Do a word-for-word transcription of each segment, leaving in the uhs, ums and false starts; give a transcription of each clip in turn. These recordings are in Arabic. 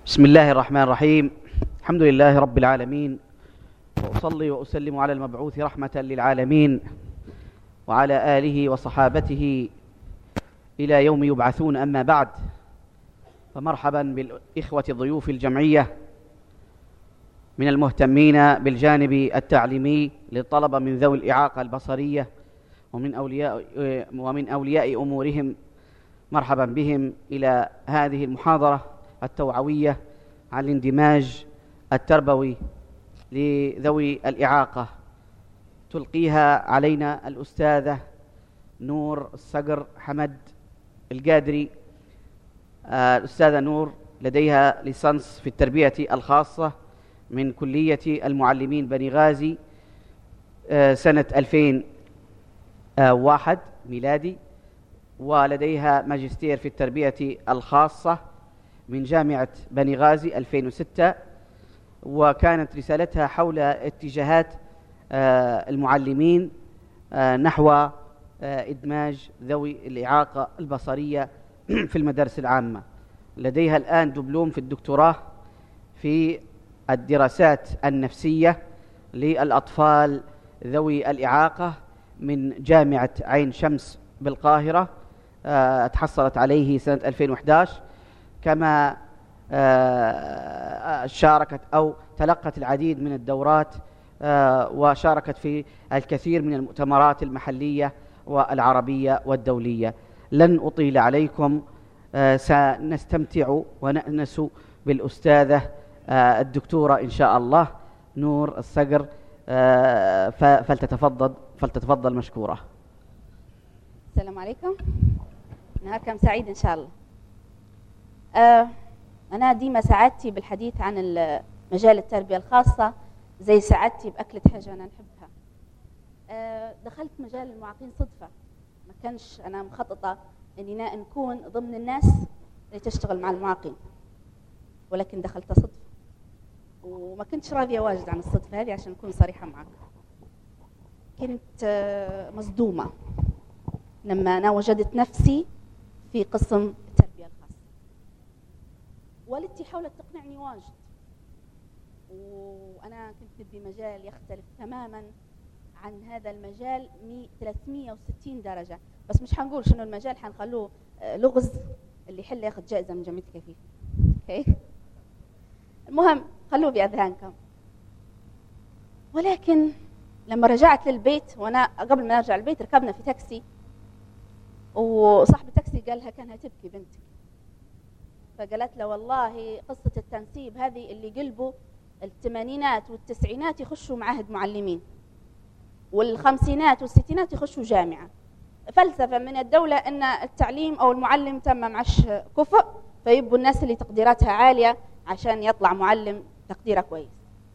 بسم الله الرحمن الرحيم. الحمد لله رب العالمين، وأصلي وأسلم على المبعوث رحمة للعالمين وعلى آله وصحابته إلى يوم يبعثون. أما بعد، فمرحبا بالإخوة ضيوف الجمعية من المهتمين بالجانب التعليمي للطلبة من ذوي الإعاقة البصرية ومن أولياء ومن أولياء أمورهم. مرحبا بهم إلى هذه المحاضرة التوعوية عن الاندماج التربوي لذوي الإعاقة. تلقيها علينا الأستاذة نور الصقر حمد القادري. الأستاذة نور لديها ليسانس في التربية الخاصة من كلية المعلمين بني غازي سنة ألفين وواحد ميلادي، ولديها ماجستير في التربية الخاصة من جامعة بني غازي ألفين وستة، وكانت رسالتها حول اتجاهات المعلمين نحو إدماج ذوي الإعاقة البصرية في المدارس العامة. لديها الآن دبلوم في الدكتوراه في الدراسات النفسية للأطفال ذوي الإعاقة من جامعة عين شمس بالقاهرة، تحصلت عليه سنة ألفين وإحدى عشر. كما شاركت أو تلقت العديد من الدورات وشاركت في الكثير من المؤتمرات المحلية والعربية والدولية. لن أطيل عليكم، سنستمتع ونأنس بالأستاذة الدكتورة إن شاء الله نور الصقر، فلتتفضل فلتتفضل مشكورة. السلام عليكم، نهاركم سعيد إن شاء الله. آه أنا ديما سعادتي بالحديث عن مجال التربية الخاصة، زي سعادتي بأكلة حاجة أنا نحبها. آه دخلت مجال المعاقين صدفة، ما كانش أنا مخططة أني نكون ضمن الناس اللي تشتغل مع المعاقين، ولكن دخلت صدفة وما كنتش راضية واجد عن الصدفة هذه عشان أكون صريحة معك. كنت آه مصدومة لما أنا وجدت نفسي في قسم التربية الخاصة. والدتي حاولت تقنعني واجد، وأنا كنت بدي مجال يختلف تماما عن هذا المجال ثلاثمئة وستين درجة، بس مش حنقول شنو المجال، حنخلوه لغز اللي يحل ياخذ جائزة من جمعية الكفيف. اوكي، المهم خلوه بأذهانكم. ولكن لما رجعت للبيت، وأنا قبل ما أرجع البيت ركبنا في تاكسي، وصاحب التاكسي قال لها كانها تبكي بنتك، فقالت له والله قصة التنسيب هذه اللي قلبوا الثمانينات والتسعينات يخشوا معاهد معلمين، والخمسينات والستينات يخشوا جامعة. فلسفة من الدولة أن التعليم أو المعلم تم معش كفء، فيبقوا الناس اللي تقديراتها عالية عشان يطلع معلم تقديره كويس.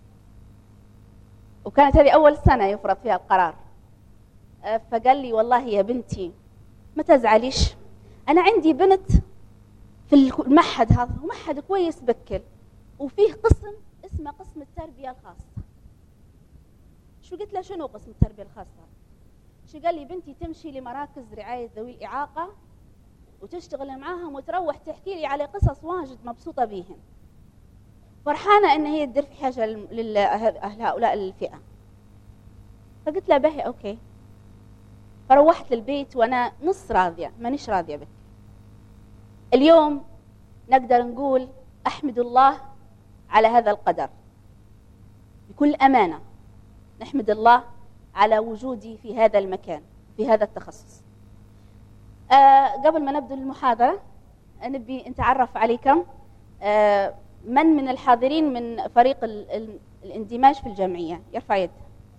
وكانت هذه أول سنة يفرض فيها القرار. فقال لي والله يا بنتي ما تزعليش، أنا عندي بنت في المعهد هذا، ومعهد كويس بكل، وفيه قسم اسمه قسم التربية الخاصة. شو قلت له شنو قسم التربية الخاصة؟ شو قال لي بنتي تمشي لمراكز رعاية ذوي الإعاقة وتشتغل معاهم وتروح تحكي لي على قصص واجد مبسوطة بيهم، فرحانة إن هي تدير في حاجة لأهل هؤلاء الفئة. فقلت له باهي أوكي. فروحت للبيت وأنا نص راضية، مانيش راضية بك. اليوم نقدر نقول أحمد الله على هذا القدر بكل أمانة، نحمد الله على وجودي في هذا المكان في هذا التخصص. آه قبل ما نبدأ المحاضرة نبي نتعرف عليكم. آه من من الحاضرين من فريق ال ال الاندماج في الجمعية يرفع يد.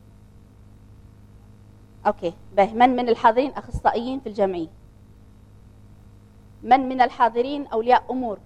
أوكي باهي. من من الحاضرين أخصائيين في الجمعية؟ من من الحاضرين أولياء أمور؟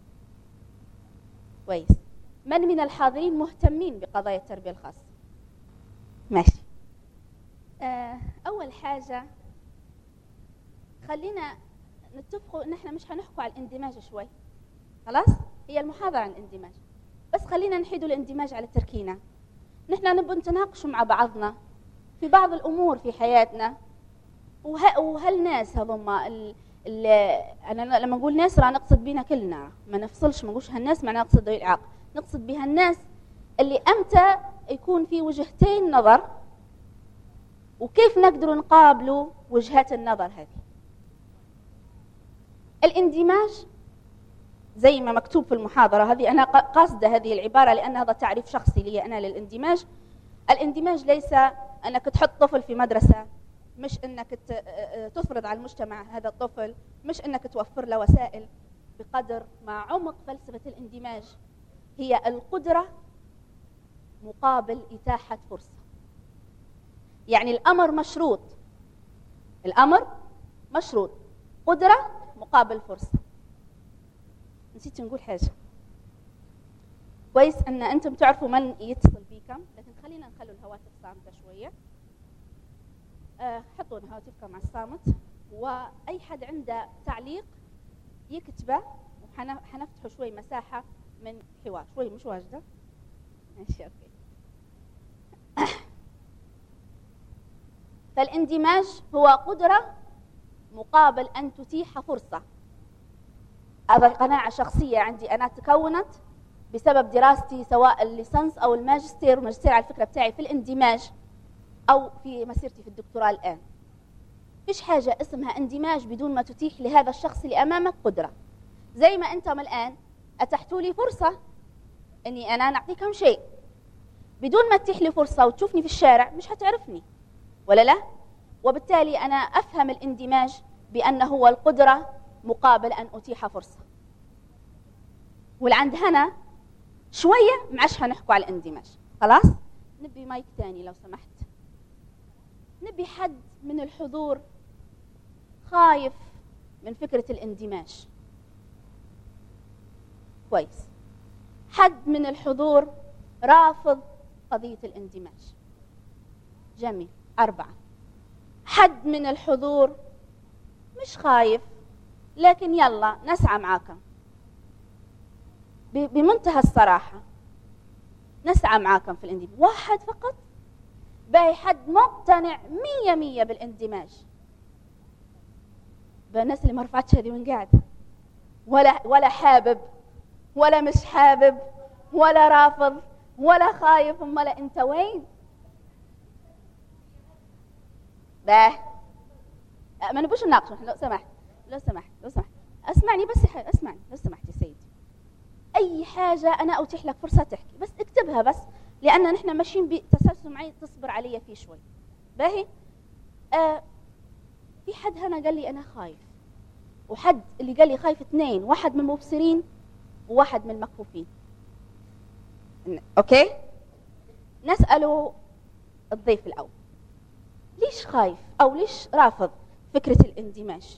كويس. من من الحاضرين مهتمين بقضايا التربية الخاصة؟ ماشي. آه أول حاجة خلينا نتفقوا إن إحنا مش هنحكوا على الاندماج شوي، خلاص؟ هي المحاضرة عن الاندماج، بس خلينا نحيدوا الاندماج على تركينا. نحن نبغى نتناقشوا مع بعضنا في بعض الأمور في حياتنا، وه... وهالناس هذوما أنا لما نقول ناس راه نقصد بينا كلنا، ما نفصلش، ما نقولش هالناس معناها نقصد ذوي الإعاقة، نقصد بها الناس اللي أمتى يكون في وجهتين نظر، وكيف نقدر نقابلوا وجهات النظر هذه. الاندماج زي ما مكتوب في المحاضرة هذه، أنا قاصدة هذه العبارة لأن هذا تعريف شخصي لي أنا للاندماج. الاندماج ليس أنك تحط طفل في مدرسة، مش أنك تفرض على المجتمع هذا الطفل، مش أنك توفر له وسائل، بقدر ما عمق فلسفة الاندماج هي القدرة مقابل إتاحة فرصة. يعني الأمر مشروط، الأمر مشروط، قدرة مقابل فرصة. نسيت نقول حاجة، كويس أن أنتم تعرفوا من يتصل بكم، لكن خلينا نخلوا الهواتف صامتة شوية. أه حطوا هواتفكم على الصامت، وأي حد عنده تعليق يكتبه، وحنفتحوا شوي مساحة من حوار. شوي مش واجدة، ماشي أوكي. فالاندماج هو قدرة مقابل أن تتيح فرصة. هذا قناعة شخصية عندي أنا تكونت بسبب دراستي سواء الليسانس أو الماجستير، والماجستير على الفكرة بتاعي في الاندماج، أو في مسيرتي في الدكتوراه الآن. فيش حاجة اسمها اندماج بدون ما تتيح لهذا الشخص اللي أمامك قدرة. زي ما أنتم الآن أتحتوا لي فرصة أني أنا نعطيكم شيء، بدون ما تتيح لي فرصة وتشوفني في الشارع مش هتعرفني، ولا لا؟ وبالتالي أنا أفهم الاندماج بأنه هو القدرة مقابل أن أتيح فرصة. والعند هنا شوية معش هنحكوا على الاندماج. خلاص؟ نبي مايك تاني لو سمحت. نبي حد من الحضور خايف من فكرة الاندماج. كويس. حد من الحضور رافض قضية الاندماج. جميل. أربعة. حد من الحضور مش خايف، لكن يلا نسعى معاكم بمنتهى الصراحة، نسعى معاكم في الاندماج. واحد فقط. باقي حد مقتنع مية مية بالاندماج. بالناس اللي ما رفعتش هذه من قاعدة، ولا ولا حابب ولا مش حابب ولا رافض ولا خايف. امال انت وين؟ باه ما نبوش نناقش. لو سمحت لو سمحت لو سمحت اسمعني بس، اسمعني لو سمحت يا سيدي. اي حاجه انا اتيح لك فرصه تحكي، بس اكتبها بس، لان نحن ماشيين بتسلسل معي، تصبر علي فيه شوي. باهي. آه في حد هنا قال لي انا خايف، وحد اللي قال لي خايف اثنين، واحد من المبصرين وواحد من المكفوفين. اوكي، نساله الضيف الاول ليش خايف او ليش رافض فكره الاندماج؟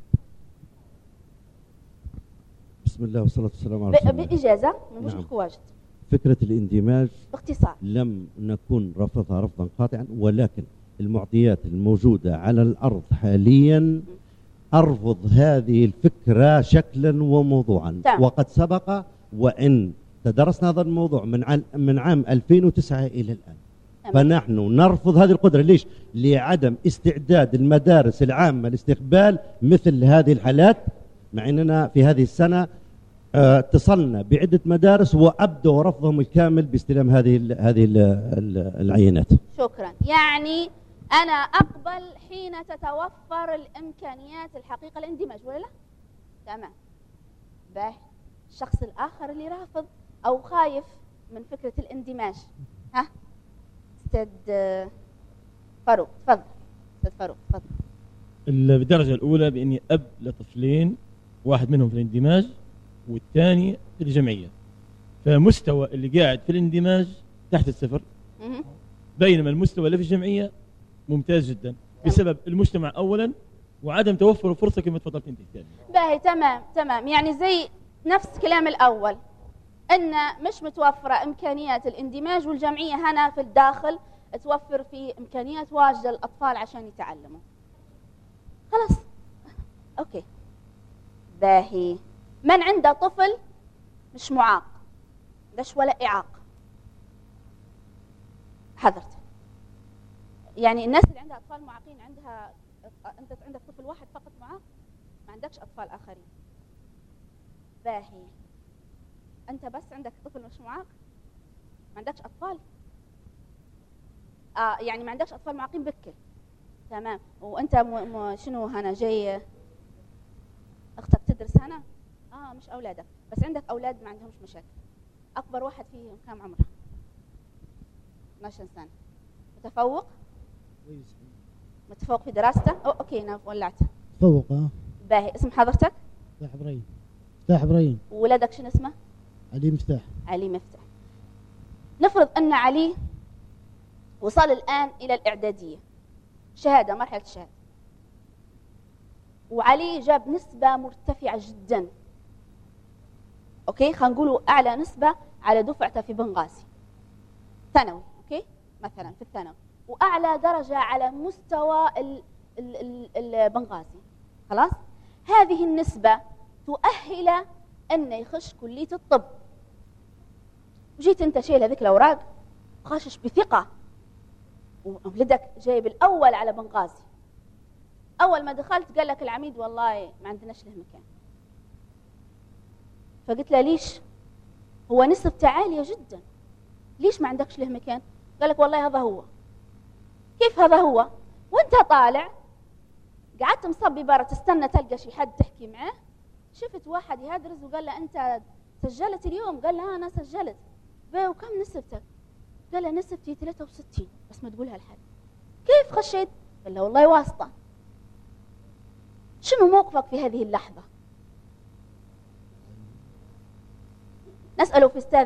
بسم الله والصلاة والسلام على رسول الله. بإجازة مش نعم. واجد. فكرة الاندماج باختصار لم نكن رفضها رفضا قاطعا، ولكن المعطيات الموجودة على الأرض حاليا أرفض هذه الفكرة شكلا وموضوعا. تمام. وقد سبق وإن تدرسنا هذا الموضوع من عام من عام ألفين وتسعة إلى الآن. تمام. فنحن نرفض هذه القدرة. ليش؟ لعدم استعداد المدارس العامة لاستقبال مثل هذه الحالات، مع أننا في هذه السنة اتصلنا بعدة مدارس وأبدوا رفضهم الكامل باستلام هذه ال هذه ال العينات. شكرا. يعني أنا أقبل حين تتوفر الإمكانيات الحقيقة الاندماج، ولا لا؟ تمام. باهي. الشخص الآخر اللي رافض أو خايف من فكرة الاندماج، ها؟ أستاذ فاروق تفضل. أستاذ فاروق تفضل. بالدرجة الأولى بإني أب لطفلين، واحد منهم في الاندماج والثاني في الجمعية، فمستوى اللي قاعد في الاندماج تحت الصفر، بينما المستوى اللي في الجمعية ممتاز جدا بسبب المجتمع أولا وعدم توفر فرصة كما تفضلت أنت الثانية. باهي تمام تمام. يعني زي نفس كلام الأول، أن مش متوفرة إمكانيات الاندماج، والجمعية هنا في الداخل توفر في إمكانيات واجدة للأطفال عشان يتعلموا. خلاص أوكي. باهي. من عنده طفل مش معاق، ليش ولا إعاقة؟ حضرت. يعني الناس اللي عندها أطفال معاقين عندها، أنت عندك طفل واحد فقط معاق؟ ما عندكش أطفال آخرين. باهي، أنت بس عندك طفل مش معاق؟ ما عندكش أطفال؟ آه يعني ما عندكش أطفال معاقين بكل. تمام. وأنت م... م... شنو هنا جاي أختك تدرس هنا؟ آه مش أولادك، بس عندك أولاد ما عندهمش مشاكل. أكبر واحد فيهم كم عمره؟ اثناشر سنة. متفوق؟ متفوق في دراسته؟ أو أوكي أنا ولعته. متفوق. اه باهي. اسم حضرتك؟ مفتاح إبراهيم. مفتاح إبراهيم. وولدك شنو اسمه؟ علي مفتاح. علي مفتاح. نفرض أن علي وصل الآن إلى الإعدادية، شهادة، مرحلة الشهادة، وعلي جاب نسبة مرتفعة جدا. أوكي، خلينا نقولوا أعلى نسبة على دفعته في بنغازي ثانوي. أوكي مثلا في الثانوي، وأعلى درجة على مستوى البنغازي. خلاص، هذه النسبة تؤهل أن يخش كلية الطب. وجيت أنت شايل هذيك الأوراق غاشش بثقة، وولدك جايب الأول على بنغازي. أول ما دخلت قال لك العميد والله ما عندناش له مكان. فقلت له ليش؟ هو نسبته عالية جدا، ليش ما عندكش له مكان؟ قال لك والله هذا هو. كيف هذا هو؟ وانت طالع قعدت مصبي برا تستنى تلقى شي حد تحكي معه، شفت واحد يهدرز وقال له انت سجلت اليوم؟ قال له انا سجلت. وكم نسبتك؟ قال له نسبتي ثلاثة وستين، بس ما تقولها لحد. كيف خشيت؟ قال له والله واسطة. شنو موقفك في هذه اللحظة؟ نسأله في استاذ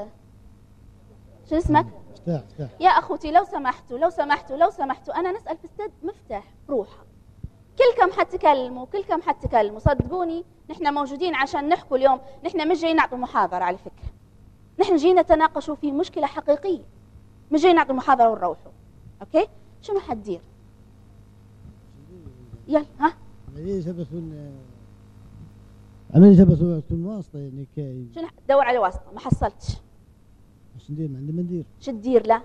شو اسمك؟ مفتاح. مفتاح. يا أخوتي لو سمحتوا لو سمحتوا لو سمحتوا أنا نسأل في استاذ مفتاح روحه. كلكم حتكلموا كلكم حتكلموا صدقوني، نحن موجودين عشان نحكوا اليوم. نحن مش جايين نعطوا محاضرة على فكرة، نحن جايين نتناقشوا في مشكلة حقيقية، مش جايين نعطوا محاضرة ونروحوا. أوكي؟ شنو حتدير؟ يلا ها؟ عملية سبسون عملية سبسون واسطة يعني كاي. شنو تدور على واسطة؟ ما حصلتش. شو ندير؟ ما عندي ما ندير. شو تدير له؟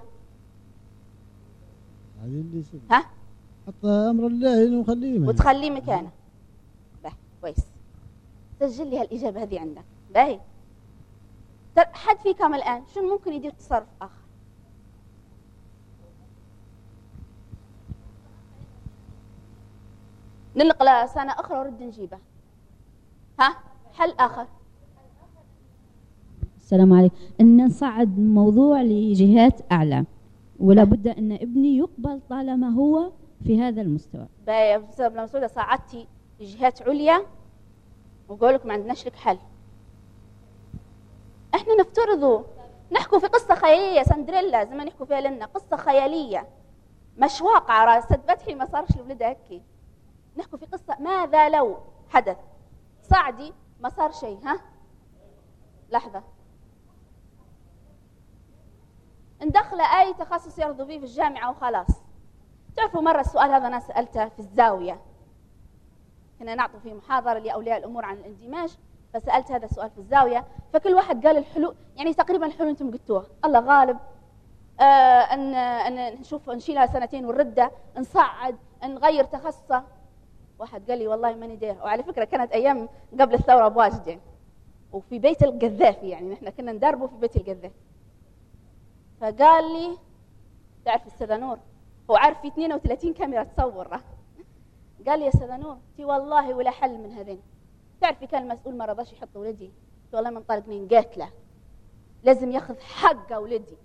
هذه اللي يصير. ها؟ حط أمر الله ونخليه. وتخليه مكانه. باهي كويس. سجل لي هالإجابة هذه عندك. باهي. حد فيكم الآن شو ممكن يدير تصرف آخر؟ نلقى سنة أخرى ورد نجيبه. ها؟ حل آخر. السلام عليكم. أن نصعد موضوع لجهات أعلى، ولا بد أن ابني يقبل طالما هو في هذا المستوى. باهي يا أستاذ مسعودة، صعدتي لجهات عليا وقولك ما عندناش لك حل. احنا نفترضوا نحكوا في قصة خيالية، سندريلا زي ما نحكوا فيها لنا قصة خيالية مش واقعة. راس فتحي ما صارش لولدها هيك. نحكوا في قصة ماذا لو حدث. صعدي ما صار شيء. ها لحظة، ندخل أي تخصص يرضوا فيه في الجامعة وخلاص. تعرفوا مرة السؤال هذا أنا سألته في الزاوية، كنا نعطي فيه محاضرة لأولياء الأمور عن الاندماج، فسألت هذا السؤال في الزاوية، فكل واحد قال الحلول، يعني تقريبا الحلول أنتم قلتوها. الله غالب. آه أن أن نشوف نشيلها سنتين ونردة، نصعد، نغير تخصصه. واحد قال لي والله ماني داير. وعلى فكرة كانت أيام قبل الثورة بواجد يعني، وفي بيت القذافي، يعني نحن كنا ندربه في بيت القذافي. فقال لي تعرف أستاذة نور، هو عارف في اثنين وثلاثين كاميرا تصور. قال لي يا أستاذة نور تي والله ولا حل من هذين. تعرفي كان المسؤول ما رضاش يحط ولدي، قلت والله من طالق مين قاتله، لازم ياخذ حقه ولدي.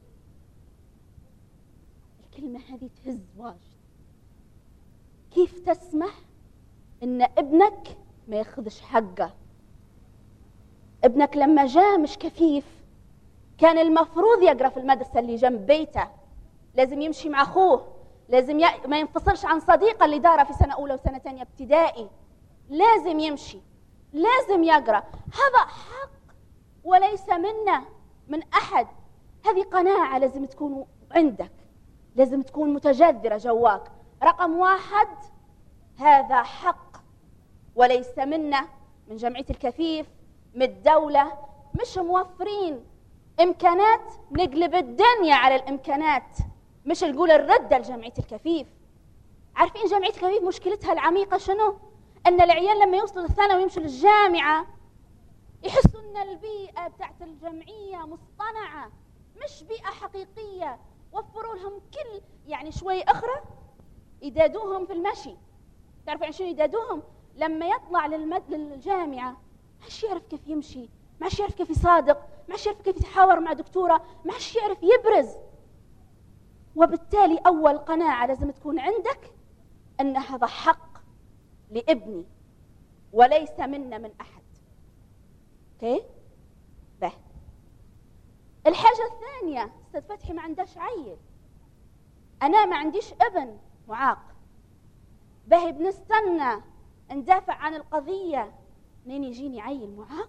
الكلمة هذه تهز واجد. كيف تسمح ان ابنك ما ياخذش حقه؟ ابنك لما جاء مش كفيف، كان المفروض يقرأ في المدرسة اللي جنب بيته، لازم يمشي مع أخوه، لازم ي... ما ينفصلش عن صديقه اللي داره في سنة أولى وسنة ثانية ابتدائي، لازم يمشي، لازم يقرأ. هذا حق وليس منا من أحد. هذه قناعة لازم تكون عندك، لازم تكون متجذرة جواك. رقم واحد، هذا حق وليس منا، من جمعية الكفيف، من الدولة. مش موفرين إمكانات نقلب الدنيا على الإمكانات، مش نقول الردة لجمعية الكفيف. عارفين جمعية الكفيف مشكلتها العميقة شنو؟ أن العيال لما يوصلوا للثانوي ويمشوا للجامعة يحسوا أن البيئة بتاعت الجمعية مصطنعة مش بيئة حقيقية. وفروا لهم كل يعني شوي أخرى يدادوهم في المشي. تعرفوا يعني شنو يدادوهم؟ لما يطلع للمد... للجامعة ما عادش يعرف كيف يمشي، ما عادش يعرف كيف يصادق، ما عادش يعرف كيف يتحاور مع دكتورة، ما عادش يعرف يبرز. وبالتالي أول قناعة لازم تكون عندك أن هذا حق لابني وليس منا من أحد. اوكي؟ به. الحاجة الثانية، أستاذ فتحي ما عندهاش عيل، أنا ما عنديش ابن معاق، به بنستنى ندافع عن القضية منين يجيني عيل معاق؟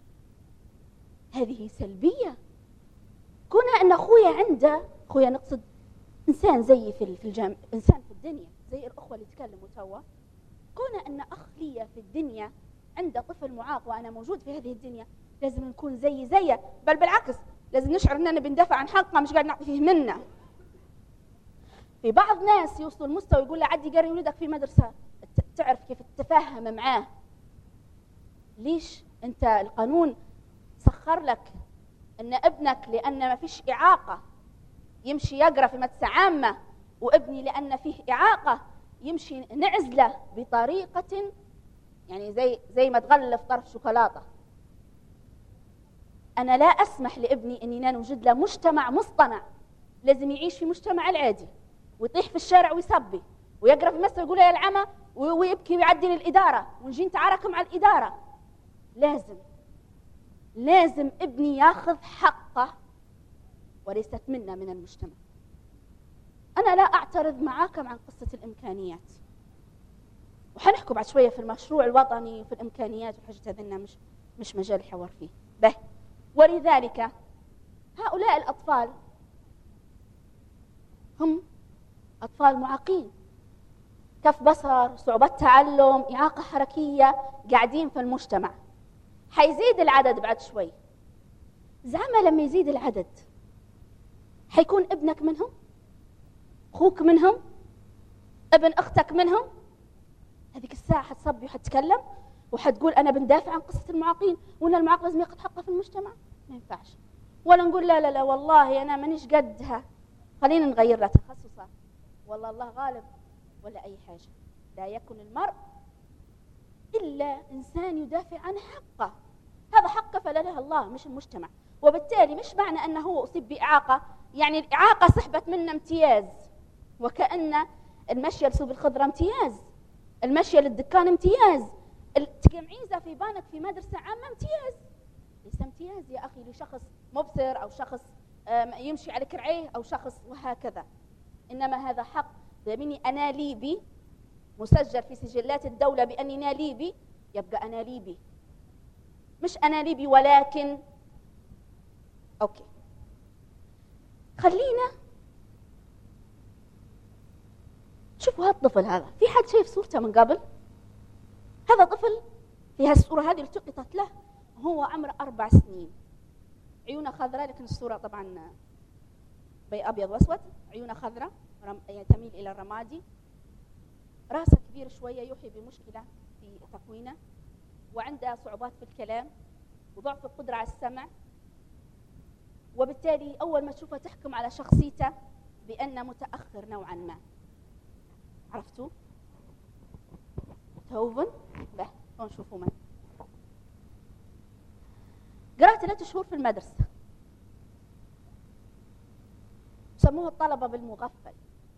هذه سلبية. كنا أن أخويا عنده، أخويا نقصد إنسان زي في الجامعة، إنسان في الدنيا زي الأخوة اللي تكلموا توا، كنا أن أخ لي في الدنيا عنده طفل معاق وأنا موجود في هذه الدنيا، لازم نكون زي زيه، بل بالعكس لازم نشعر أننا بندافع عن حقه مش قاعد نعطي فيه منا. في بعض ناس يوصلوا المستوى يقول له عدي قري ولدك في مدرسة تعرف كيف تتفاهم معاه. ليش أنت القانون سخر لك أن ابنك لأن ما فيش إعاقة يمشي يقرأ في مدرسة عامة، وابني لأن فيه إعاقة يمشي نعزله بطريقة يعني زي زي ما تغلف طرف شوكولاتة. أنا لا أسمح لابني أني نوجد له مجتمع مصطنع، لازم يعيش في مجتمع العادي ويطيح في الشارع ويصبي ويقرأ في المسجد ويقول يا العمى ويبكي ويعدي للإدارة ونجي نتعارك مع الإدارة. لازم لازم ابني ياخذ حقه وليست منا من المجتمع. أنا لا أعترض معاكم عن قصة الإمكانيات، وحنحكي بعد شوية في المشروع الوطني وفي الإمكانيات والحاجات هذنا مش مش مجال الحوار فيه به. ولذلك هؤلاء الأطفال هم أطفال معاقين، كف بصر، صعوبة تعلم، إعاقة حركية، قاعدين في المجتمع. حيزيد العدد بعد شوي، زعما لما يزيد العدد حيكون ابنك منهم، أخوك منهم، ابن أختك منهم. هذيك الساعة حتصبي وحتتكلم وحتقول أنا بندافع عن قصة المعاقين وأن المعاق لازم ياخذ حقه في المجتمع. ما ينفعش. ولا نقول لا لا لا والله أنا مانيش قدها، خلينا نغير لها تخصصها، والله الله غالب، ولا أي حاجة. لا يكن المرء إلا إنسان يدافع عن حقه، هذا حقه فله الله مش المجتمع. وبالتالي مش معنى أنه هو أصيب بإعاقة يعني الإعاقة سحبت منه امتياز، وكأن المشي لسوق الخضرة امتياز، المشي للدكان امتياز، التقمعيزة في بانك في مدرسة عامة امتياز. ليس امتياز يا أخي لشخص مبصر أو شخص يمشي على كرعيه أو شخص وهكذا، إنما هذا حق. بيني أنا ليبي مسجل في سجلات الدولة بأني أنا ليبي، يبقى أنا ليبي، مش أنا ليبي ولكن. أوكي، خلينا شوفوا هذا الطفل هذا، في حد شايف صورته من قبل؟ هذا طفل في هالصورة هذه التقطت له هو عمره أربع سنين، عيونه خضراء، لكن الصورة طبعا بي أبيض وأسود، عيونه خضراء يعني تميل إلى الرمادي، رأسه كبير شوية يوحي بمشكلة في تكوينه، وعنده صعوبات في الكلام وضعف القدرة على السمع. وبالتالي أول ما تشوفه تحكم على شخصيته بأنه متأخر نوعا ما. عرفتوا؟ توفن به هون شوفوا من قرأت ثلاث شهور في المدرسة، سموه الطلبة بالمغفل،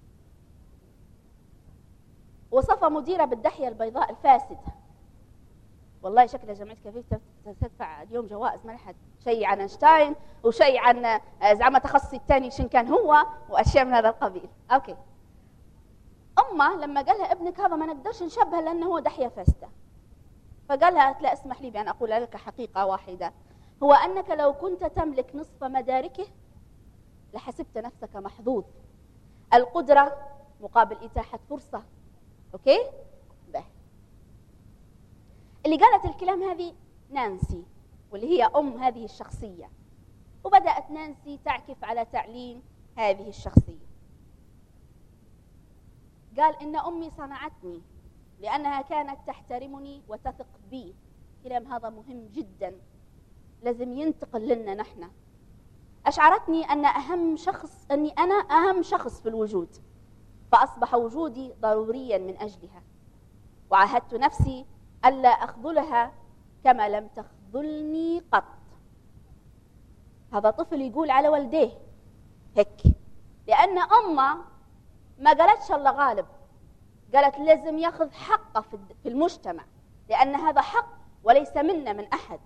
وصفها مديرة بالدحية البيضاء الفاسدة. والله شكلها جمعية كفيف تدفع اليوم جوائز ما لحد، شيء عن أينشتاين وشيء عن زعما تخصصي الثاني شن كان هو وأشياء من هذا القبيل. أوكي، أمه لما قالها ابنك هذا ما نقدرش نشبهه لأنه هو دحية فاسدة، فقالها لا اسمح لي بأن أقول لك حقيقة واحدة، هو أنك لو كنت تملك نصف مداركه لحسبت نفسك محظوظ. القدرة مقابل إتاحة فرصة. أوكي؟ به. اللي قالت الكلام هذه نانسي، واللي هي أم هذه الشخصية، وبدأت نانسي تعكف على تعليم هذه الشخصية. قال إن أمي صنعتني لأنها كانت تحترمني وتثق بي. كلام هذا مهم جدا، لازم ينتقل لنا نحن. أشعرتني أن أهم شخص أني أنا أهم شخص في الوجود، فأصبح وجودي ضروريا من أجلها. وعاهدت نفسي ألا أخذلها كما لم تخذلني قط. هذا طفل يقول على والديه هيك، لأن أمه ما قالتش الله غالب، قالت لازم يأخذ حقه في المجتمع، لأن هذا حق وليس منا من أحد.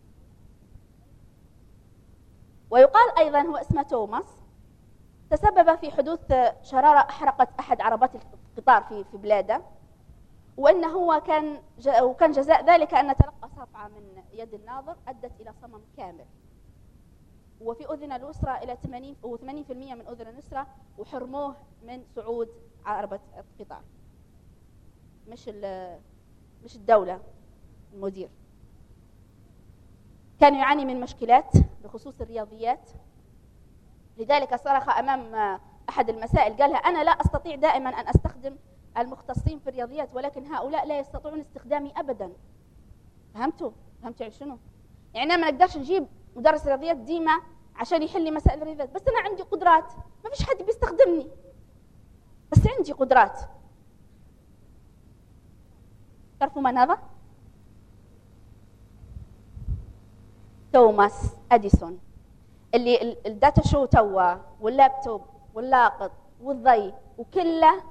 ويقال أيضا هو اسمه توماس، تسبب في حدوث شرارة أحرقت أحد عربات القطار في في بلاده، وأنه هو كان وكان جزاء ذلك أن تلقى صفعة من يد الناظر أدت إلى صمم كامل، وفي أذن الأسرة إلى ثمانين بالمئة من أذن الأسرة، وحرموه من صعود عربة القطار، مش مش الدولة، المدير. كان يعاني من مشكلات بخصوص الرياضيات، لذلك صرخ أمام أحد المسائل قالها أنا لا أستطيع دائما أن أستخدم المختصين في الرياضيات، ولكن هؤلاء لا يستطيعون استخدامي أبدا. فهمتوا؟ فهمتوا يعني شنو؟ يعني أنا ما نقدرش نجيب مدرس رياضيات ديما عشان يحل لي مسائل الرياضيات، بس أنا عندي قدرات، ما فيش حد بيستخدمني، بس عندي قدرات. تعرفوا من هذا؟ توماس أديسون، اللي الداتا شو توا واللابتوب واللاقط والضي وكله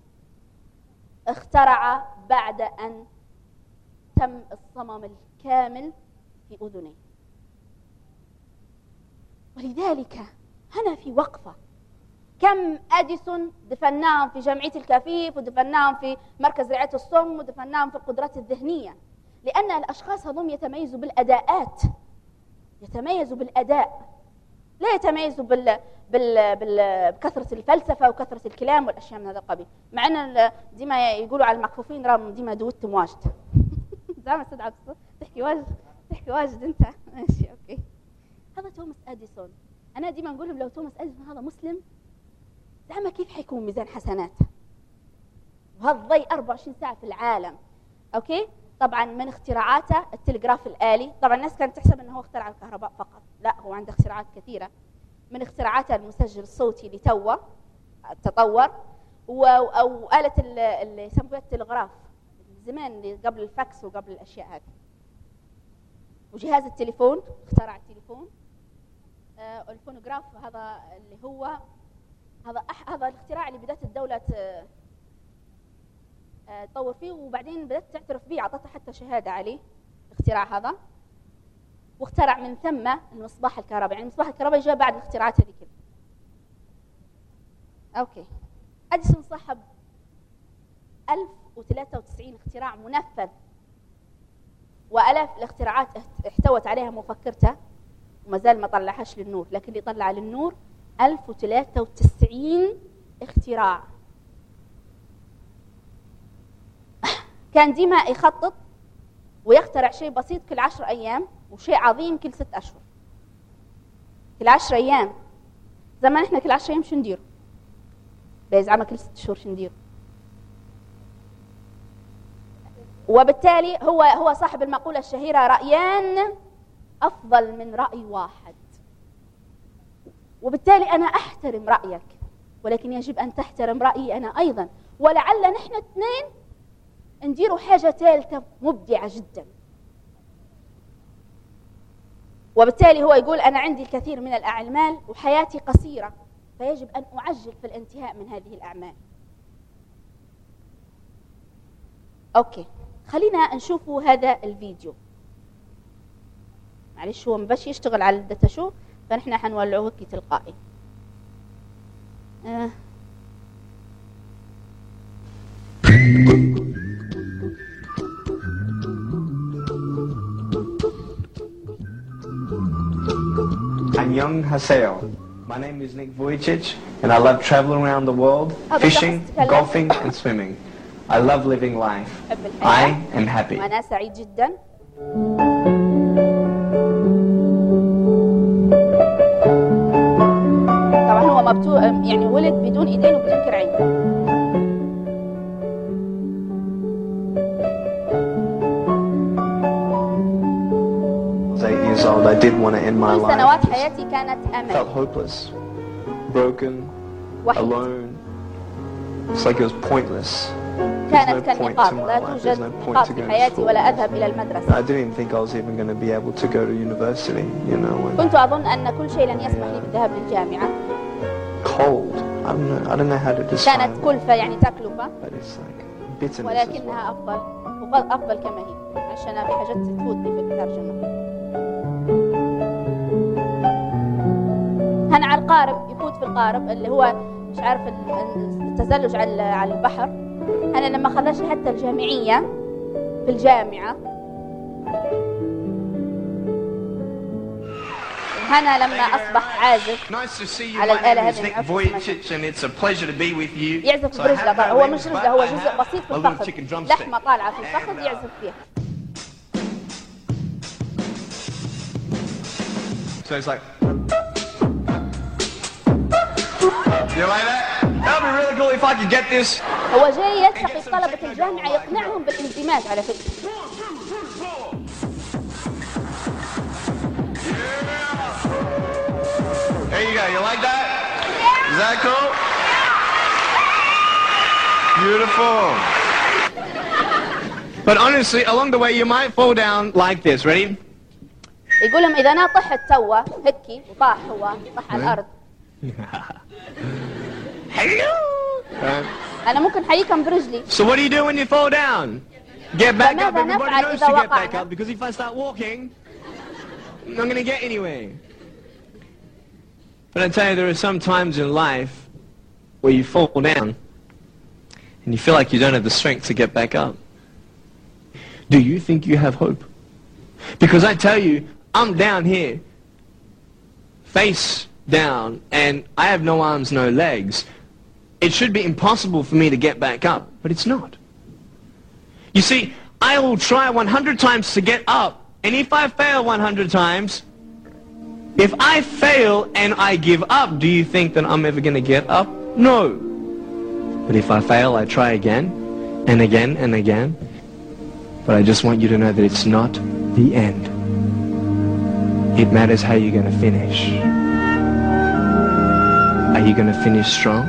اخترع بعد أن تم الصمم الكامل في أذنيه. ولذلك هنا في وقفة، كم أديسون دفناهم في جمعية الكفيف، ودفناهم في مركز رعاية الصم، ودفناهم في القدرات الذهنية، لأن الأشخاص هذم يتميزوا بالأداءات، يتميزوا بالأداء، لا يتميزوا بال... بال... بال... بكثرة الفلسفة وكثرة الكلام والأشياء من هذا القبيل. مع أن ديما يقولوا على المكفوفين راهم ديما دوتهم واجد. زعما استاذ عبد تحكي واجد، تحكي واجد أنت ماشي أوكي. هذا توماس أديسون. أنا ديما نقول لهم لو توماس أديسون هذا مسلم زعما كيف حيكون ميزان حسناته؟ وهذا ضي أربعة وعشرين ساعة في العالم. أوكي؟ طبعا من اختراعاته التلغراف الآلي. طبعا الناس كانت تحسب أنه هو اخترع الكهرباء فقط، لا، هو عنده اختراعات كثيرة. من اختراعاته المسجل الصوتي اللي توا تطور، أو آلة اللي يسموها التلغراف زمان اللي قبل الفاكس وقبل الأشياء هذه. وجهاز التليفون، اخترع التليفون. آه الفونوغراف هذا اللي هو هذا أح هذا الاختراع اللي بدأت الدولة تطور فيه، وبعدين بدأت تعترف به، أعطتها حتى شهادة عليه الاختراع هذا. واخترع من ثم المصباح الكهربائي، يعني المصباح الكهربائي جاء بعد الاختراعات هذه كلها. أوكي. أديسون صاحب ألف وثلاثة وتسعين اختراع منفذ، وألاف الاختراعات احتوت عليها مفكرته، وما زال ما طلعهاش للنور، لكن اللي طلع للنور ألف وثلاثة وتسعين اختراع. كان ديما يخطط ويخترع شيء بسيط كل عشر أيام، وشيء عظيم كل ست أشهر. كل عشر أيام زمان إحنا كل عشر أيام شو ندير؟ بيزعمها كل ست شهور شو ندير؟ وبالتالي هو هو صاحب المقولة الشهيرة رأيان أفضل من رأي واحد. وبالتالي أنا أحترم رأيك، ولكن يجب أن تحترم رأيي أنا أيضا، ولعل نحن اثنين نديروا حاجة ثالثة مبدعة جدا. وبالتالي هو يقول أنا عندي الكثير من الأعمال وحياتي قصيرة، فيجب أن أعجل في الانتهاء من هذه الأعمال. أوكي، خلينا نشوفوا هذا الفيديو. معلش هو مباش يشتغل على الداتا شو، فنحن حنولعوه هيك تلقائي. آه. Annyeonghaseyo. My name is Nick Vujicic, and I love traveling around the world, fishing, golfing, and swimming. I love living life. I am happy. أنا سعيد جدا. طبعا هو مبتو يعني ولد بدون ايدين وبدون كرعين. my كل life سنوات just حياتي كانت felt أمل hopeless, broken, وحيد. alone. It's like it was pointless. كانت no كالنقاط، point to my لا life. توجد There's no point نقاط to في going to حياتي school. ولا أذهب إلى I المدرسة. didn't even think I was even going to be able to go to university, you know, and كنت أظن أن كل شيء لن يسمح لي بالذهاب للجامعة. cold. I don't know. I don't know how to describe كانت it, كلفة يعني تكلفة، but it's like bitterness as well. ولكنها أفضل وقد أفضل كما هي، عشان بحاجة تفوتني في الترجمة. هنا على القارب، يفوت في القارب اللي هو مش عارف التزلج على على البحر. أنا لما خلصت حتى الجامعية في الجامعة، هنا لما أصبح عازف Nice to see you. على My الآلة name is هذه Nick المعروفة Vujicic, and it's a pleasure to be with you. يعزف So I برجله have طبعا. no هو wings, مش but رجله، هو I جزء have بسيط في a little الفخذ، chicken drumstick. لحمة طالعة في الفخذ And, uh, يعزف فيها. So it's like, you like that? That'd be really cool if I could get this. هو جاي يلتقي طلبة الجامعة يقنعهم بالاندماج على فكرة. There you go. You like that? Is that cool? Beautiful. But honestly, along the way, you might fall down like this. Ready? يقول لهم إذا أنا طحت توا هكي وطاح، هو طاح على الأرض، Hello. Uh, أنا ممكن حييكم برجلي. so what do you do when you fall down? Get back up. فماذا Everybody نفعل knows إذا to get back وقعنا؟ up because if I start walking, I'm not going to get anywhere. But I tell you, there are some times in life where you fall down and you feel like you don't have the strength to get back up. Do you think you have hope? Because I tell you, I'm down here, face down, and I have no arms, no legs. It should be impossible for me to get back up, but it's not. You see, I will try one hundred times to get up, and if I fail one hundred times, if I fail and I give up, do you think that I'm ever going to get up? No. But if I fail, I try again, and again, and again. But I just want you to know that it's not the end. It matters how you're going to finish. Are you going to finish strong?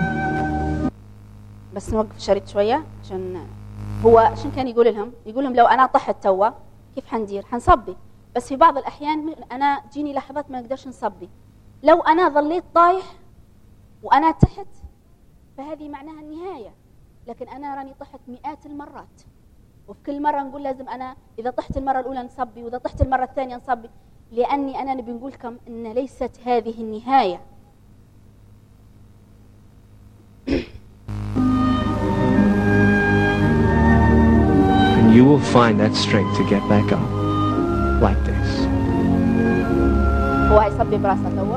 بس نوقف الشريط شوية عشان هو شن كان يقول لهم؟ يقول لهم لو أنا طحت توا كيف حندير؟ حنصبي. بس في بعض الأحيان أنا جيني لحظات ما أقدرش نصبي. لو أنا ظليت طايح وأنا تحت فهذه معناها النهاية. لكن أنا راني طحت مئات المرات، وفي كل مرة نقول لازم أنا إذا طحت المرة الأولى نصبي، وإذا طحت المرة الثانية نصبي، لأني أنا نبي نقول لكم أن ليست هذه النهاية. And you will find that strength to get back up, like this. هو هيصبي براسه توا.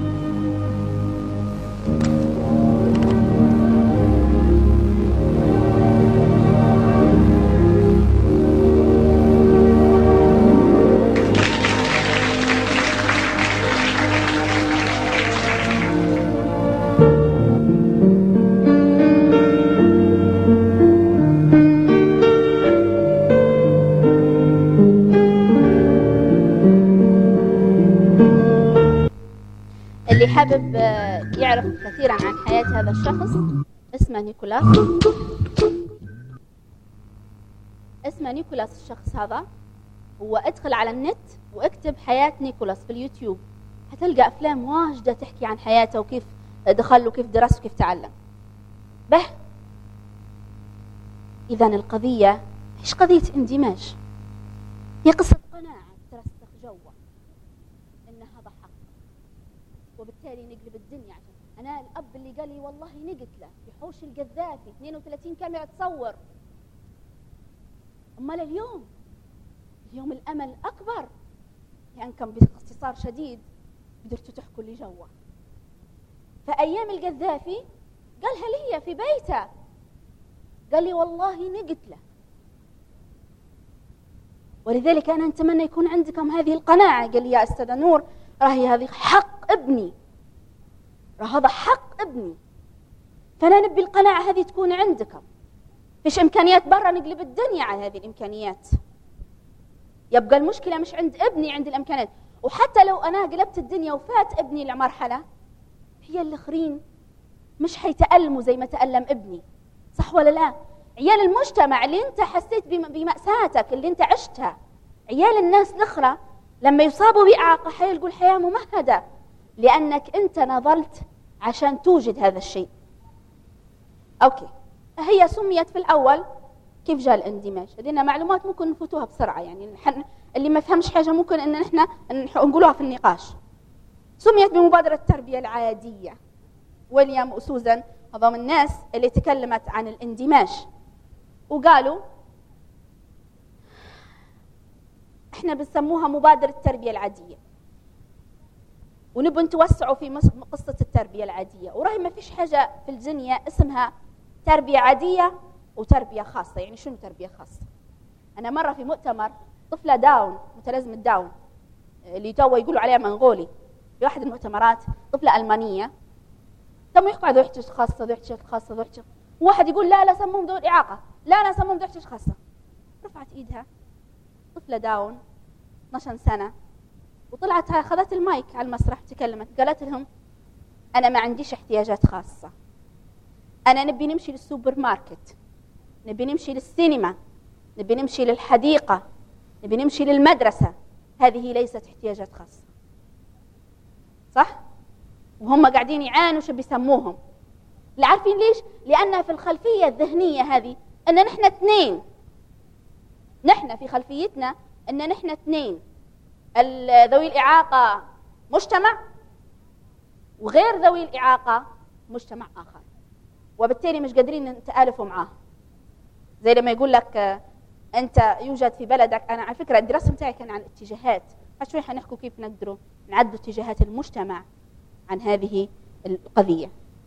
اللي حابب يعرف كثيرا عن حياة هذا الشخص اسمه نيكولاس. اسمه نيكولاس الشخص هذا. هو ادخل على النت واكتب حياة نيكولاس في اليوتيوب، هتلقى أفلام واجدة تحكي عن حياته وكيف دخل وكيف درس وكيف تعلم. به إذن القضية مش قضية اندماج، هي قصة قناعة ترسخ جوا إن هذا حق، وبالتالي نقلب الدنيا. عشان أنا الأب اللي قال لي والله نقتله يحوش القذافي اثنين وثلاثين كاميرا تصور، أمال اليوم اليوم الأمل أكبر، يعني كان باختصار شديد قدرتوا تحكوا لي جوا. فأيام القذافي قالها لي في بيته، قال لي والله نقتله. ولذلك أنا أتمنى يكون عندكم هذه القناعة. قال لي يا أستاذة نور راهي هذه حق ابني، راه هذا حق ابني، فأنا نبي القناعة هذه تكون عندكم. فيش إمكانيات برا نقلب الدنيا على هذه الإمكانيات. يبقى المشكلة مش عند ابني، عند الإمكانيات. وحتى لو أنا قلبت الدنيا وفات ابني لمرحلة، هي الآخرين مش حيتألموا زي ما تألم ابني، صح ولا لا؟ عيال المجتمع اللي انت حسيت بمأساتك اللي انت عشتها، عيال الناس الأخرى لما يصابوا بإعاقة حيلقوا الحياة ممهدة، لأنك انت نضلت عشان توجد هذا الشيء. أوكي، هي سميت في الأول كيف جاء الاندماج؟ هذه معلومات ممكن نفوتوها بسرعة، يعني اللي ما فهمش حاجة ممكن ان احنا نقولوها في النقاش. سميت بمبادرة التربية العادية. ويليام وسوزان هذول الناس اللي تكلمت عن الاندماج، وقالوا احنا بنسموها مبادرة التربية العادية، ونبغى نتوسعوا في قصة التربية العادية. وراهي ما فيش حاجة في الدنيا اسمها تربية عادية وتربية خاصة. يعني شنو تربية خاصة؟ أنا مرة في مؤتمر طفلة داون، متلازمة داون اللي توا يقولوا عليها منغولي، في واحد المؤتمرات طفلة ألمانية، تم يحكوا على ذو احتياجات خاصة ذو احتياجات خاصة ذو احتياجات، وواحد يقول لا لا سموهم ذو إعاقة، لا لا سموهم ذو احتياجات خاصة. رفعت إيدها طفلة داون اثنعش سنة وطلعت أخذت المايك على المسرح تكلمت، قالت لهم أنا ما عنديش احتياجات خاصة، أنا نبي نمشي للسوبر ماركت، نبي نمشي للسينما، نبي نمشي للحديقة، نبي نمشي للمدرسة، هذه ليست احتياجات خاصة. صح؟ وهم قاعدين يعانوا شو بيسموهم. لا عارفين ليش؟ لأن في الخلفية الذهنية هذه أن نحن اثنين، نحن في خلفيتنا أن نحن اثنين، ذوي الإعاقة مجتمع وغير ذوي الإعاقة مجتمع آخر، وبالتالي مش قادرين نتآلفوا معاه. زي لما يقول لك أنت يوجد في بلدك، أنا على فكرة الدراسة متاعي كان عن الاتجاهات، شوي حنحكوا كيف نقدروا نعدوا اتجاهات المجتمع عن هذه القضية.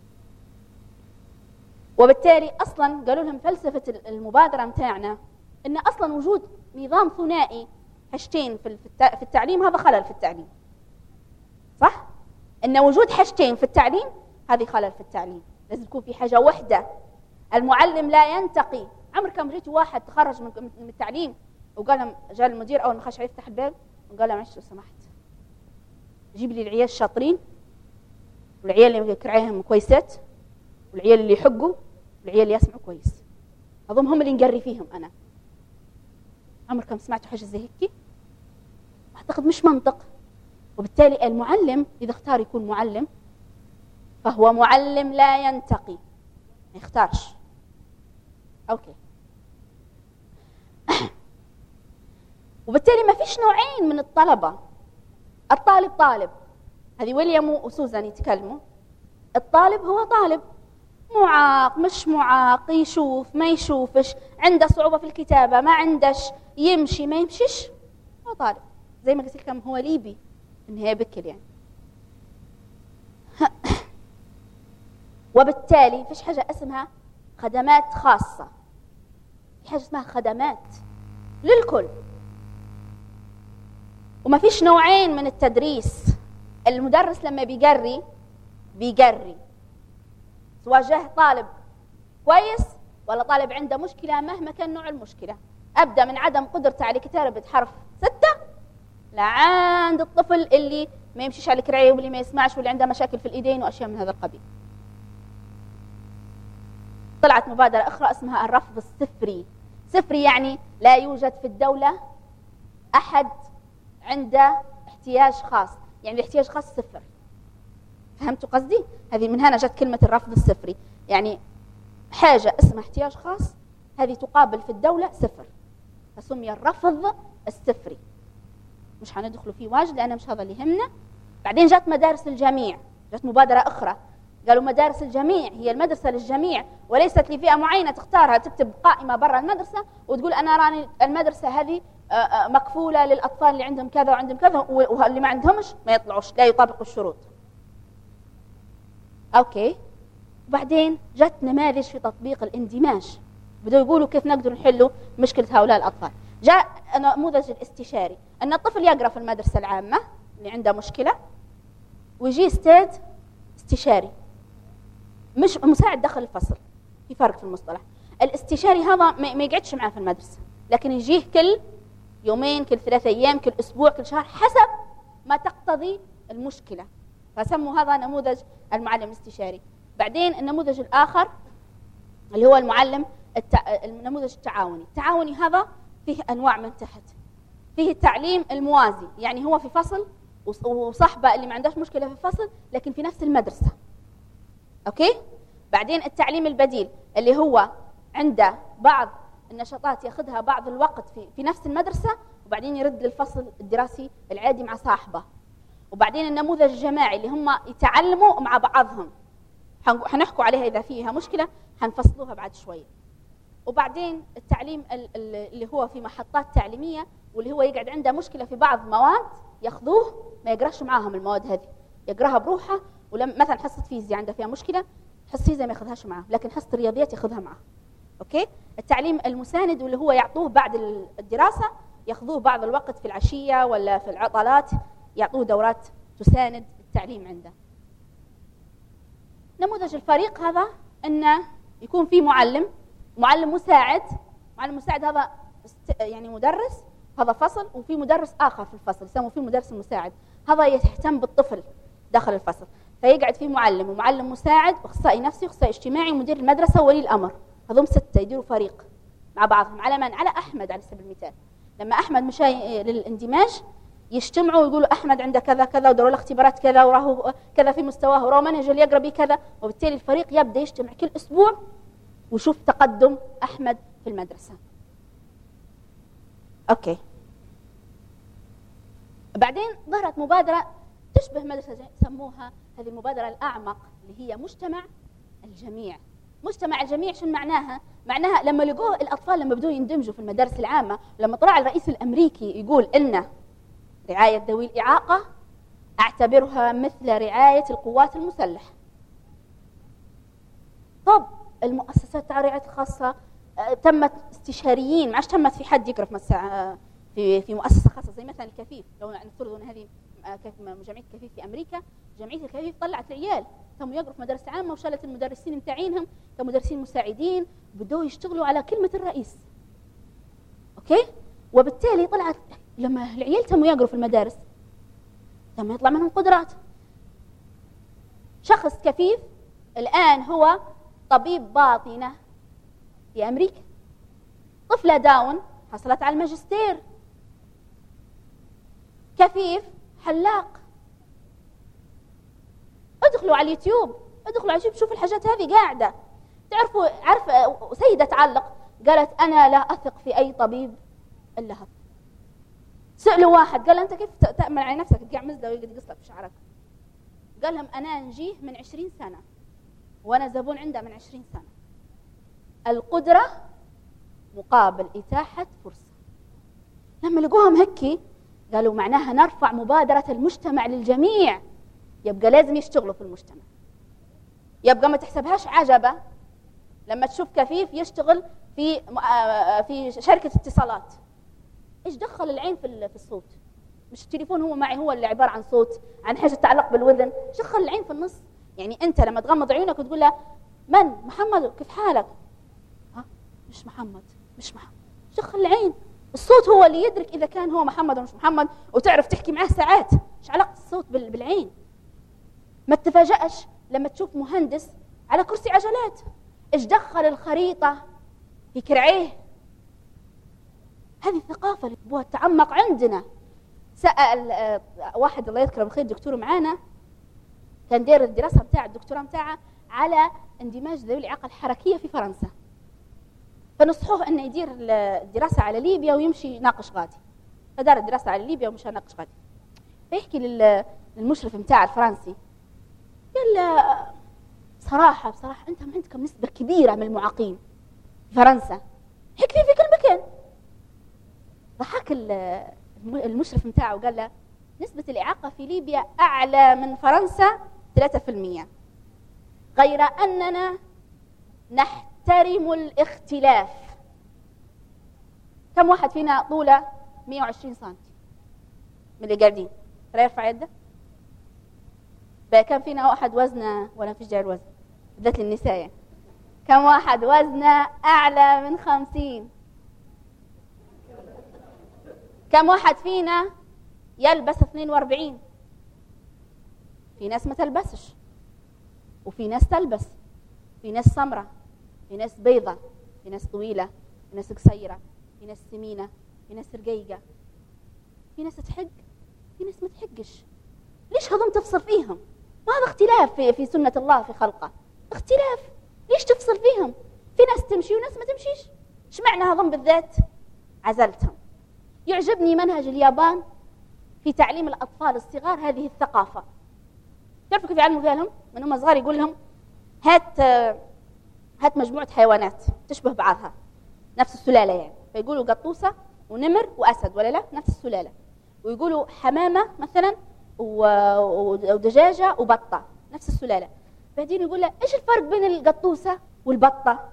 وبالتالي أصلا قالوا لهم فلسفة المبادرة متاعنا إن أصلا وجود نظام ثنائي حاجتين في التعليم هذا خلل في التعليم. صح؟ إن وجود حاجتين في التعليم هذه خلل في التعليم، لازم تكون في حاجة واحدة. المعلم لا ينتقي. عمر كم جيت واحد تخرج من التعليم وقال لهم، جاء المدير أول ما خش يفتح الباب وقال له معلش لو سمحت جيب لي العيال الشاطرين والعيال اللي كرعيهم كويسات والعيال اللي يحقوا والعيال اللي يسمعوا كويس، هذول هم اللي نقري فيهم أنا. عمر كم سمعتوا حاجة زي هيك؟ أعتقد مش منطق. وبالتالي المعلم إذا اختار يكون معلم فهو معلم لا ينتقي، ما يختارش. أوكي. وبالتالي ما فيش نوعين من الطلبة. الطالب طالب، هذه ويليام وسوزان يتكلموا. الطالب هو طالب، معاق مش معاق، يشوف ما يشوفش، عنده صعوبة في الكتابة ما عندش، يمشي ما يمشيش، هو طالب. زي ما قلت لكم هو ليبي النهاية بكل يعني. وبالتالي فيش حاجة اسمها خدمات خاصة، في حاجة اسمها خدمات للكل. وما فيش نوعين من التدريس. المدرس لما بيقري بيقري سواء جاه طالب كويس ولا طالب عنده مشكلة مهما كان نوع المشكلة. أبدأ من عدم قدرته على كتابة حرف ستة لعند الطفل اللي ما يمشيش على الكرعية واللي ما يسمعش واللي عنده مشاكل في الإيدين وأشياء من هذا القبيل. طلعت مبادرة أخرى اسمها الرفض الصفري. صفري يعني لا يوجد في الدولة أحد عنده احتياج خاص، يعني الاحتياج خاص صفر. فهمتوا قصدي؟ هذه من هنا جت كلمة الرفض الصفري، يعني حاجة اسمها احتياج خاص هذه تقابل في الدولة صفر، فسمي الرفض الصفري. مش حندخلوا فيه واجد لأن مش هذا اللي يهمنا. بعدين جت مدارس الجميع، جت مبادرة أخرى قالوا مدارس الجميع هي المدرسة للجميع وليست لفئة معينة تختارها، تكتب قائمة برا المدرسة وتقول أنا راني المدرسة هذه مكفولة للأطفال اللي عندهم كذا وعندهم كذا واللي ما عندهمش ما يطلعوش، لا يطابقوا الشروط. أوكي. وبعدين جت نماذج في تطبيق الاندماج، بدأوا يقولوا كيف نقدر نحلوا مشكلة هؤلاء الأطفال. جاء نموذج الاستشاري، أن الطفل يقرأ في المدرسة العامة اللي عنده مشكلة ويجي استاذ استشاري مش مساعد داخل الفصل. في فرق في المصطلح. الاستشاري هذا ما يقعدش معاه في المدرسة، لكن يجيه كل يومين كل ثلاثة أيام كل أسبوع كل شهر حسب ما تقتضي المشكلة، فسموا هذا نموذج المعلم الاستشاري. بعدين النموذج الآخر اللي هو المعلم التع... النموذج التعاوني. التعاوني هذا فيه أنواع من تحت. فيه التعليم الموازي، يعني هو في فصل وصحبة اللي ما عندهاش مشكلة في الفصل لكن في نفس المدرسة. أوكي؟ بعدين التعليم البديل اللي هو عنده بعض النشاطات ياخذها بعض الوقت في في نفس المدرسة وبعدين يرد للفصل الدراسي العادي مع صاحبه. وبعدين النموذج الجماعي اللي هم يتعلموا مع بعضهم، حنحكوا عليها إذا فيها مشكلة حنفصلوها بعد شوية. وبعدين التعليم اللي هو في محطات تعليمية واللي هو يقعد عنده مشكلة في بعض مواد ياخذوه ما يقراش معاهم المواد هذه، يقراها بروحه. ولما مثلا حصة فيزياء عنده فيها مشكلة، حصة فيزياء ما ياخذهاش معاه لكن حصة الرياضيات ياخذها معاه. اوكي؟ التعليم المساند واللي هو يعطوه بعد الدراسة، ياخذوه بعض الوقت في العشية ولا في العطلات، يعطوه دورات تساند التعليم عنده. نموذج الفريق هذا انه يكون في معلم، معلم مساعد. معلم مساعد هذا يعني مدرس، هذا فصل، وفي مدرس آخر في الفصل يسموه فيه مدرس المساعد، هذا يهتم بالطفل داخل الفصل. فيقعد فيه معلم ومعلم مساعد واخصائي نفسي واخصائي اجتماعي ومدير المدرسة وولي الأمر، هذول ستة يديروا فريق مع بعضهم. على من؟ على أحمد على سبيل المثال. لما أحمد مشى للاندماج يجتمعوا ويقولوا أحمد عنده كذا كذا وداروا له اختبارات كذا وراهو كذا في مستواه وراهو منهج اللي يقرأ به كذا، وبالتالي الفريق يبدأ يجتمع كل أسبوع وشوف تقدم أحمد في المدرسة. أوكي. بعدين ظهرت مبادرة تشبه مدرسة سموها هذه المبادرة الأعمق اللي هي مجتمع الجميع. مجتمع الجميع شو معناها؟ معناها لما لقوه الأطفال لما بدوا يندمجوا في المدارس العامة، لما طلع الرئيس الأمريكي يقول إن رعاية ذوي الإعاقة أعتبرها مثل رعاية القوات المسلحة. طب المؤسسات الرعاية الخاصة تمت استشاريين، ما عادش تمت في حد يقرأ في في في مؤسسة خاصة زي مثلا الكفيف. لو نفترض أن هذه جمعية الكفيف في أمريكا، جمعية الكفيف طلعت عيال كانوا يقرأوا في مدارس عامة وشالت المدرسين متاعينهم كمدرسين مساعدين بدوا يشتغلوا على كلمة الرئيس. أوكي؟ وبالتالي طلعت لما العيال تموا يقرأوا في المدارس تم يطلع منهم قدرات. شخص كفيف الآن هو طبيب باطنة في أمريكا. طفلة داون حصلت على الماجستير. كفيف حلاق. ادخلوا على اليوتيوب، ادخلوا على اليوتيوب شوفوا الحاجات هذه قاعدة. تعرفوا عارف سيدة تعلق قالت أنا لا أثق في أي طبيب إلا هذا. سألوا واحد قال أنت كيف تأمن على نفسك تقع مزدة ويقعد يقصلك في شعرك؟ قال لهم أنا نجيه من عشرين سنة وأنا زبون عنده من عشرين سنة. القدرة مقابل إتاحة فرصة. لما لقوهم هكي قالوا معناها نرفع مبادرة المجتمع للجميع، يبقى لازم يشتغلوا في المجتمع. يبقى ما تحسبهاش عجبة لما تشوف كفيف يشتغل في في شركة اتصالات. إيش دخل العين في في الصوت؟ مش التليفون هو معي هو اللي عبارة عن صوت، عن حاجة تتعلق بالوذن. إيش دخل العين في النص؟ يعني أنت لما تغمض عيونك وتقول له من محمد كيف حالك؟ ها مش محمد مش محمد. إيش دخل العين؟ الصوت هو اللي يدرك إذا كان هو محمد أو مش محمد، وتعرف تحكي معاه ساعات. إيش علاقة الصوت بالعين؟ ما تتفاجأش لما تشوف مهندس على كرسي عجلات. إيش دخل الخريطة في كرعيه؟ هذه الثقافة اللي تبغى تعمق عندنا. سأل واحد الله يذكره بالخير دكتور معانا كان داير الدراسة بتاع الدكتوراه بتاعه على اندماج ذوي الإعاقة الحركية في فرنسا، فنصحوه أنه يدير الدراسة على ليبيا ويمشي يناقش غادي. فدار الدراسة على ليبيا ومشى يناقش غادي. فيحكي للمشرف بتاع الفرنسي قال له صراحة بصراحة أنتم عندكم نسبة كبيرة من المعاقين في فرنسا، حكي في كل مكان. ضحك المشرف بتاعه وقال له نسبة الإعاقة في ليبيا أعلى من فرنسا ثلاثة بالمئة، غير أننا نحترم الاختلاف. كم واحد فينا طوله مئة وعشرين سنتي من اللي قاعدين؟ ترى يرفع يده. بقى كم فينا واحد وزنه ولا فيش داعي الوزن بالذات للنساء يعني. كم واحد وزنه أعلى من خمسين؟ كم واحد فينا يلبس اثنين وأربعين، في ناس ما تلبسش، وفي ناس تلبس، في ناس سمرة، في ناس بيضة، في ناس طويلة، في ناس قصيرة، في ناس سمينة، في ناس رقيقة، في ناس تحق، في ناس ما تحقش. ليش هذم تفصل فيهم؟ ما هذا اختلاف في, في سنة الله في خلقه، اختلاف، ليش تفصل فيهم؟ في ناس تمشي وناس ما تمشيش، ايش معنى هذم بالذات عزلتهم؟ يعجبني منهج اليابان في تعليم الأطفال الصغار هذه الثقافة. تعرفوا كيف يعلموا فيها لهم؟ من هم صغار يقول لهم هات هات مجموعة حيوانات تشبه بعضها نفس السلالة يعني، فيقولوا قطوسة ونمر وأسد ولا لا نفس السلالة، ويقولوا حمامة مثلا ودجاجة وبطة نفس السلالة. بعدين يقول له إيش الفرق بين القطوسة والبطة؟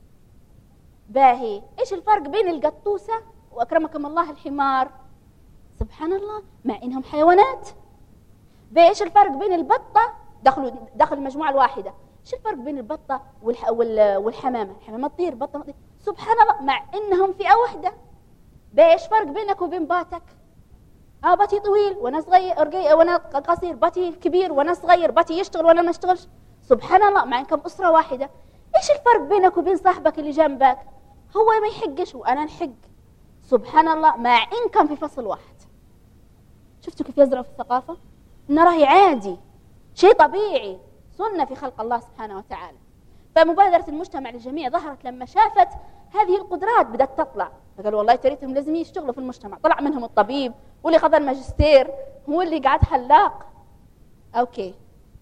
باهي، إيش الفرق بين القطوسة وأكرمكم الله الحمار؟ سبحان الله، مع إنهم حيوانات. بايش الفرق بين البطة؟ دخلوا داخل المجموعة الواحدة، إيش الفرق بين البطة والح... والحمامة؟ الحمامة تطير، بطة ما تطير، سبحان الله، مع إنهم فئة واحدة. بايش فرق بينك وبين باتك؟ اه باتي طويل وانا صغير رقيق وانا قصير، باتي كبير وانا صغير، باتي يشتغل وانا ما اشتغلش، سبحان الله، مع انكم اسره واحده. ايش الفرق بينك وبين صاحبك اللي جنبك؟ هو ما يحقش وانا نحق، سبحان الله، مع انكم في فصل واحد. شفتوا كيف يزرع في الثقافه؟ انه راهي عادي، شيء طبيعي، سنه في خلق الله سبحانه وتعالى. فمبادره المجتمع للجميع ظهرت لما شافت هذه القدرات بدات تطلع، فقالوا والله تريتهم لازم يشتغلوا في المجتمع. طلع منهم الطبيب واللي خذ الماجستير واللي قاعد حلاق. اوكي،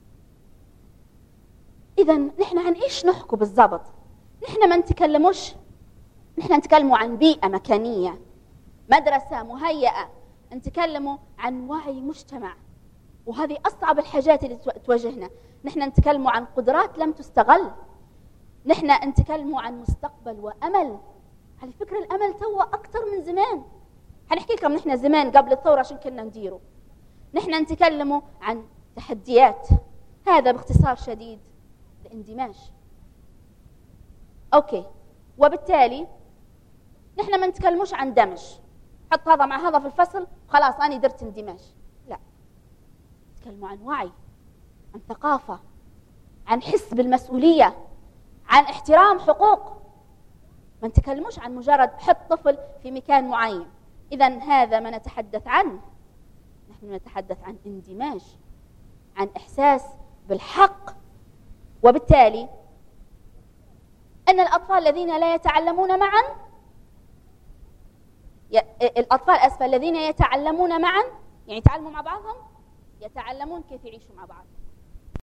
اذا نحن عن ايش نحكوا بالضبط؟ نحن ما نتكلموش، نحن نتكلموا عن بيئه مكانيه، مدرسه مهيئه، نتكلموا عن وعي مجتمع، وهذه اصعب الحاجات اللي تواجهنا. نحن نتكلموا عن قدرات لم تستغل، نحن نتكلموا عن مستقبل وامل. على فكره الامل تو اكثر من زمان، حنحكي لكم نحن زمان قبل الثوره شو كنا نديروا. نحن نتكلموا عن تحديات، هذا باختصار شديد الاندماج. اوكي، وبالتالي نحن ما نتكلموش عن دمج، حط هذا مع هذا في الفصل خلاص انا درت اندماج، لا، نتكلموا عن وعي، عن ثقافه، عن حس بالمسؤوليه، عن احترام حقوق. ما نتكلموش عن مجرد حط طفل في مكان معين. إذا هذا ما نتحدث عنه، نحن نتحدث عن اندماج، عن إحساس بالحق. وبالتالي أن الأطفال الذين لا يتعلمون معا، الأطفال أسفل الذين يتعلمون معا يعني يتعلموا مع بعضهم، يتعلمون كيف يعيشوا مع بعض.